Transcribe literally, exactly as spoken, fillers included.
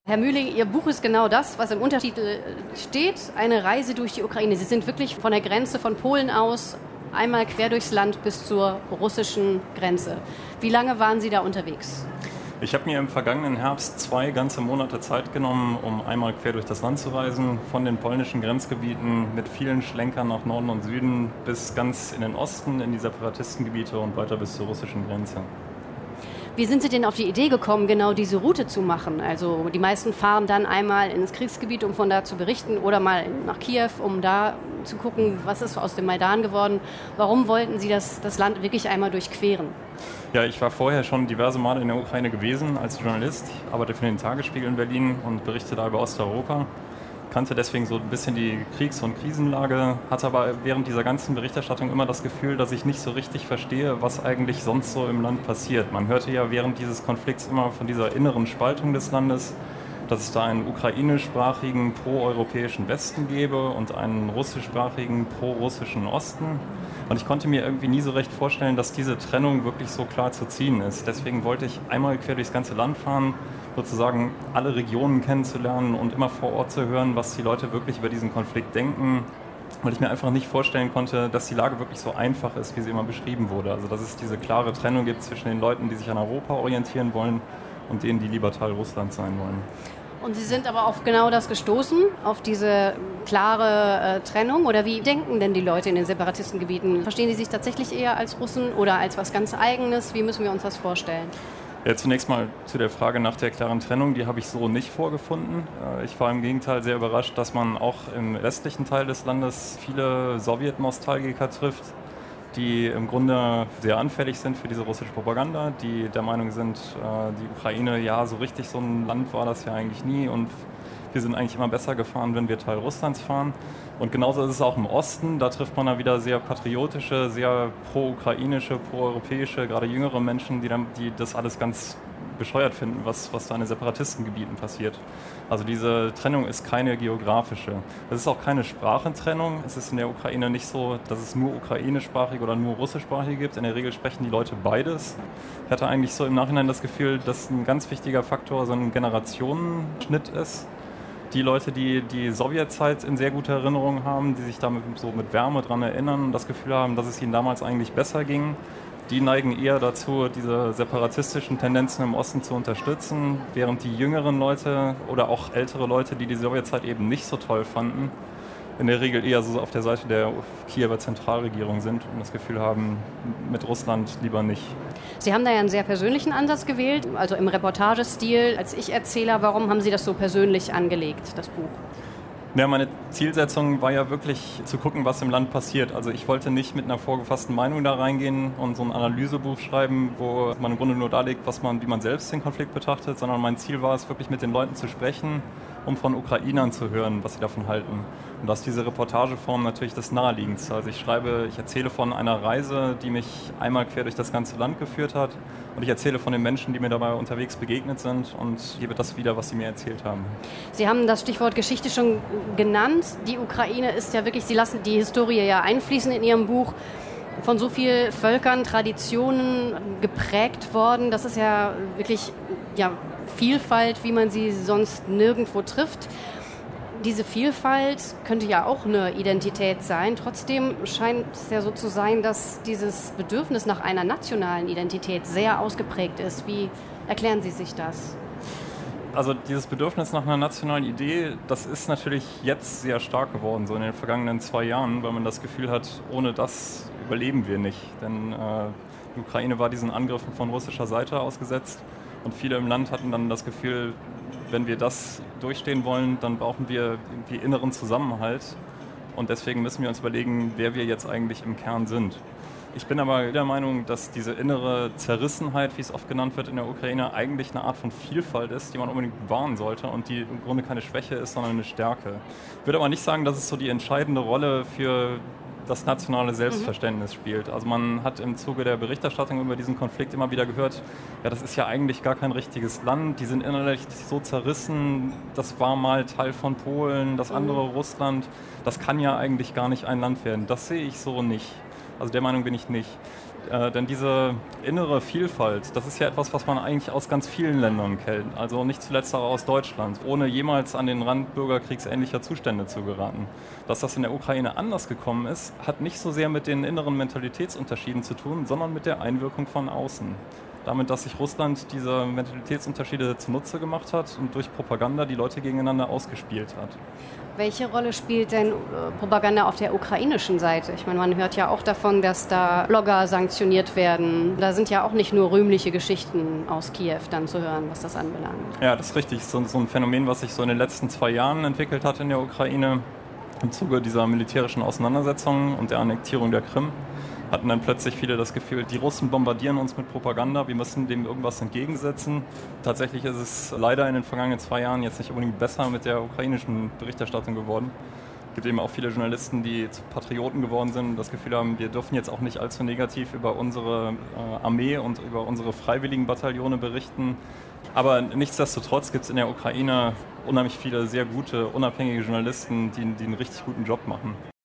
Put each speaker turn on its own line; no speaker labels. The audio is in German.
Herr Mühling, Ihr Buch ist genau das, was im Untertitel steht, eine Reise durch die Ukraine. Sie sind wirklich von der Grenze von Polen aus einmal quer durchs Land bis zur russischen Grenze. Wie lange waren Sie da unterwegs?
Ich habe mir im vergangenen Herbst zwei ganze Monate Zeit genommen, um einmal quer durch das Land zu reisen, von den polnischen Grenzgebieten mit vielen Schlenkern nach Norden und Süden bis ganz in den Osten, in die Separatistengebiete und weiter bis zur russischen Grenze.
Wie sind Sie denn auf die Idee gekommen, genau diese Route zu machen? Also die meisten fahren dann einmal ins Kriegsgebiet, um von da zu berichten, oder mal nach Kiew, um da zu gucken, was ist aus dem Maidan geworden. Warum wollten Sie das, das Land wirklich einmal durchqueren?
Ja, ich war vorher schon diverse Male in der Ukraine gewesen als Journalist, arbeite für den Tagesspiegel in Berlin und berichte da über Osteuropa. Kannte deswegen so ein bisschen die Kriegs- und Krisenlage, hatte aber während dieser ganzen Berichterstattung immer das Gefühl, dass ich nicht so richtig verstehe, was eigentlich sonst so im Land passiert. Man hörte ja während dieses Konflikts immer von dieser inneren Spaltung des Landes, dass es da einen ukrainischsprachigen pro-europäischen Westen gäbe und einen russischsprachigen pro-russischen Osten. Und ich konnte mir irgendwie nie so recht vorstellen, dass diese Trennung wirklich so klar zu ziehen ist. Deswegen wollte ich einmal quer durchs ganze Land fahren, sozusagen alle Regionen kennenzulernen und immer vor Ort zu hören, was die Leute wirklich über diesen Konflikt denken, weil ich mir einfach nicht vorstellen konnte, dass die Lage wirklich so einfach ist, wie sie immer beschrieben wurde. Also dass es diese klare Trennung gibt zwischen den Leuten, die sich an Europa orientieren wollen und denen, die lieber Teil Russlands sein wollen.
Und Sie sind aber auf genau das gestoßen, auf diese klare äh, Trennung? Oder wie denken denn die Leute in den Separatistengebieten? Verstehen die sich tatsächlich eher als Russen oder als was ganz Eigenes? Wie müssen wir uns das vorstellen?
Ja, zunächst mal zu der Frage nach der klaren Trennung, die habe ich so nicht vorgefunden. Ich war im Gegenteil sehr überrascht, dass man auch im westlichen Teil des Landes viele Sowjetnostalgiker trifft, die im Grunde sehr anfällig sind für diese russische Propaganda, die der Meinung sind, die Ukraine, ja, so richtig so ein Land war das ja eigentlich nie und wir sind eigentlich immer besser gefahren, wenn wir Teil Russlands fahren. Und genauso ist es auch im Osten. Da trifft man dann wieder sehr patriotische, sehr pro-ukrainische, pro-europäische, gerade jüngere Menschen, die, dann, die das alles ganz bescheuert finden, was, was da in den Separatistengebieten passiert. Also diese Trennung ist keine geografische. Es ist auch keine Sprachentrennung. Es ist in der Ukraine nicht so, dass es nur ukrainischsprachige oder nur russischsprachige gibt. In der Regel sprechen die Leute beides. Ich hatte eigentlich so im Nachhinein das Gefühl, dass ein ganz wichtiger Faktor so ein Generationenschnitt ist. Die Leute, die die Sowjetzeit in sehr guter Erinnerung haben, die sich damit so mit Wärme dran erinnern und das Gefühl haben, dass es ihnen damals eigentlich besser ging, die neigen eher dazu, diese separatistischen Tendenzen im Osten zu unterstützen, während die jüngeren Leute oder auch ältere Leute, die die Sowjetzeit eben nicht so toll fanden, in der Regel eher so auf der Seite der Kiewer Zentralregierung sind und das Gefühl haben, mit Russland lieber nicht.
Sie haben da ja einen sehr persönlichen Ansatz gewählt, also im Reportagestil als Ich-Erzähler. Warum haben Sie das so persönlich angelegt, das Buch?
Ja, meine Zielsetzung war ja wirklich zu gucken, was im Land passiert. Also ich wollte nicht mit einer vorgefassten Meinung da reingehen und so ein Analysebuch schreiben, wo man im Grunde nur darlegt, was man, wie man selbst den Konflikt betrachtet, sondern mein Ziel war es, wirklich mit den Leuten zu sprechen, um von Ukrainern zu hören, was sie davon halten. Und das ist diese Reportageform natürlich das Naheliegendste. Also ich schreibe, ich erzähle von einer Reise, die mich einmal quer durch das ganze Land geführt hat und ich erzähle von den Menschen, die mir dabei unterwegs begegnet sind und gebe das wieder, was sie mir erzählt haben.
Sie haben das Stichwort Geschichte schon genannt. Die Ukraine ist ja wirklich, Sie lassen die Historie ja einfließen in Ihrem Buch, von so vielen Völkern, Traditionen geprägt worden. Das ist ja wirklich ja, Vielfalt, wie man sie sonst nirgendwo trifft. Diese Vielfalt könnte ja auch eine Identität sein. Trotzdem scheint es ja so zu sein, dass dieses Bedürfnis nach einer nationalen Identität sehr ausgeprägt ist. Wie erklären Sie sich das?
Also dieses Bedürfnis nach einer nationalen Idee, das ist natürlich jetzt sehr stark geworden, so in den vergangenen zwei Jahren, weil man das Gefühl hat, ohne das überleben wir nicht. Denn äh, die Ukraine war diesen Angriffen von russischer Seite ausgesetzt und viele im Land hatten dann das Gefühl, wenn wir das durchstehen wollen, dann brauchen wir irgendwie inneren Zusammenhalt und deswegen müssen wir uns überlegen, wer wir jetzt eigentlich im Kern sind. Ich bin aber der Meinung, dass diese innere Zerrissenheit, wie es oft genannt wird in der Ukraine, eigentlich eine Art von Vielfalt ist, die man unbedingt bewahren sollte und die im Grunde keine Schwäche ist, sondern eine Stärke. Ich würde aber nicht sagen, dass es so die entscheidende Rolle für das nationale Selbstverständnis spielt. Also man hat im Zuge der Berichterstattung über diesen Konflikt immer wieder gehört, ja, das ist ja eigentlich gar kein richtiges Land, die sind innerlich so zerrissen, das war mal Teil von Polen, das andere Russland, das kann ja eigentlich gar nicht ein Land werden. Das sehe ich so nicht. Also der Meinung bin ich nicht. Äh, denn diese innere Vielfalt, das ist ja etwas, was man eigentlich aus ganz vielen Ländern kennt, also nicht zuletzt auch aus Deutschland, ohne jemals an den Rand bürgerkriegsähnlicher Zustände zu geraten. Dass das in der Ukraine anders gekommen ist, hat nicht so sehr mit den inneren Mentalitätsunterschieden zu tun, sondern mit der Einwirkung von außen. Damit, dass sich Russland diese Mentalitätsunterschiede zunutze gemacht hat und durch Propaganda die Leute gegeneinander ausgespielt hat.
Welche Rolle spielt denn Propaganda auf der ukrainischen Seite? Ich meine, man hört ja auch davon, dass da Blogger sanktioniert werden. Da sind ja auch nicht nur rühmliche Geschichten aus Kiew dann zu hören, was das anbelangt.
Ja, das ist richtig. So, so ein Phänomen, was sich so in den letzten zwei Jahren entwickelt hat in der Ukraine, im Zuge dieser militärischen Auseinandersetzungen und der Annektierung der Krim, hatten dann plötzlich viele das Gefühl, die Russen bombardieren uns mit Propaganda, wir müssen dem irgendwas entgegensetzen. Tatsächlich ist es leider in den vergangenen zwei Jahren jetzt nicht unbedingt besser mit der ukrainischen Berichterstattung geworden. Es gibt eben auch viele Journalisten, die zu Patrioten geworden sind und das Gefühl haben, wir dürfen jetzt auch nicht allzu negativ über unsere äh, Armee und über unsere freiwilligen Bataillone berichten. Aber nichtsdestotrotz gibt es in der Ukraine unheimlich viele sehr gute, unabhängige Journalisten, die, die einen richtig guten Job machen.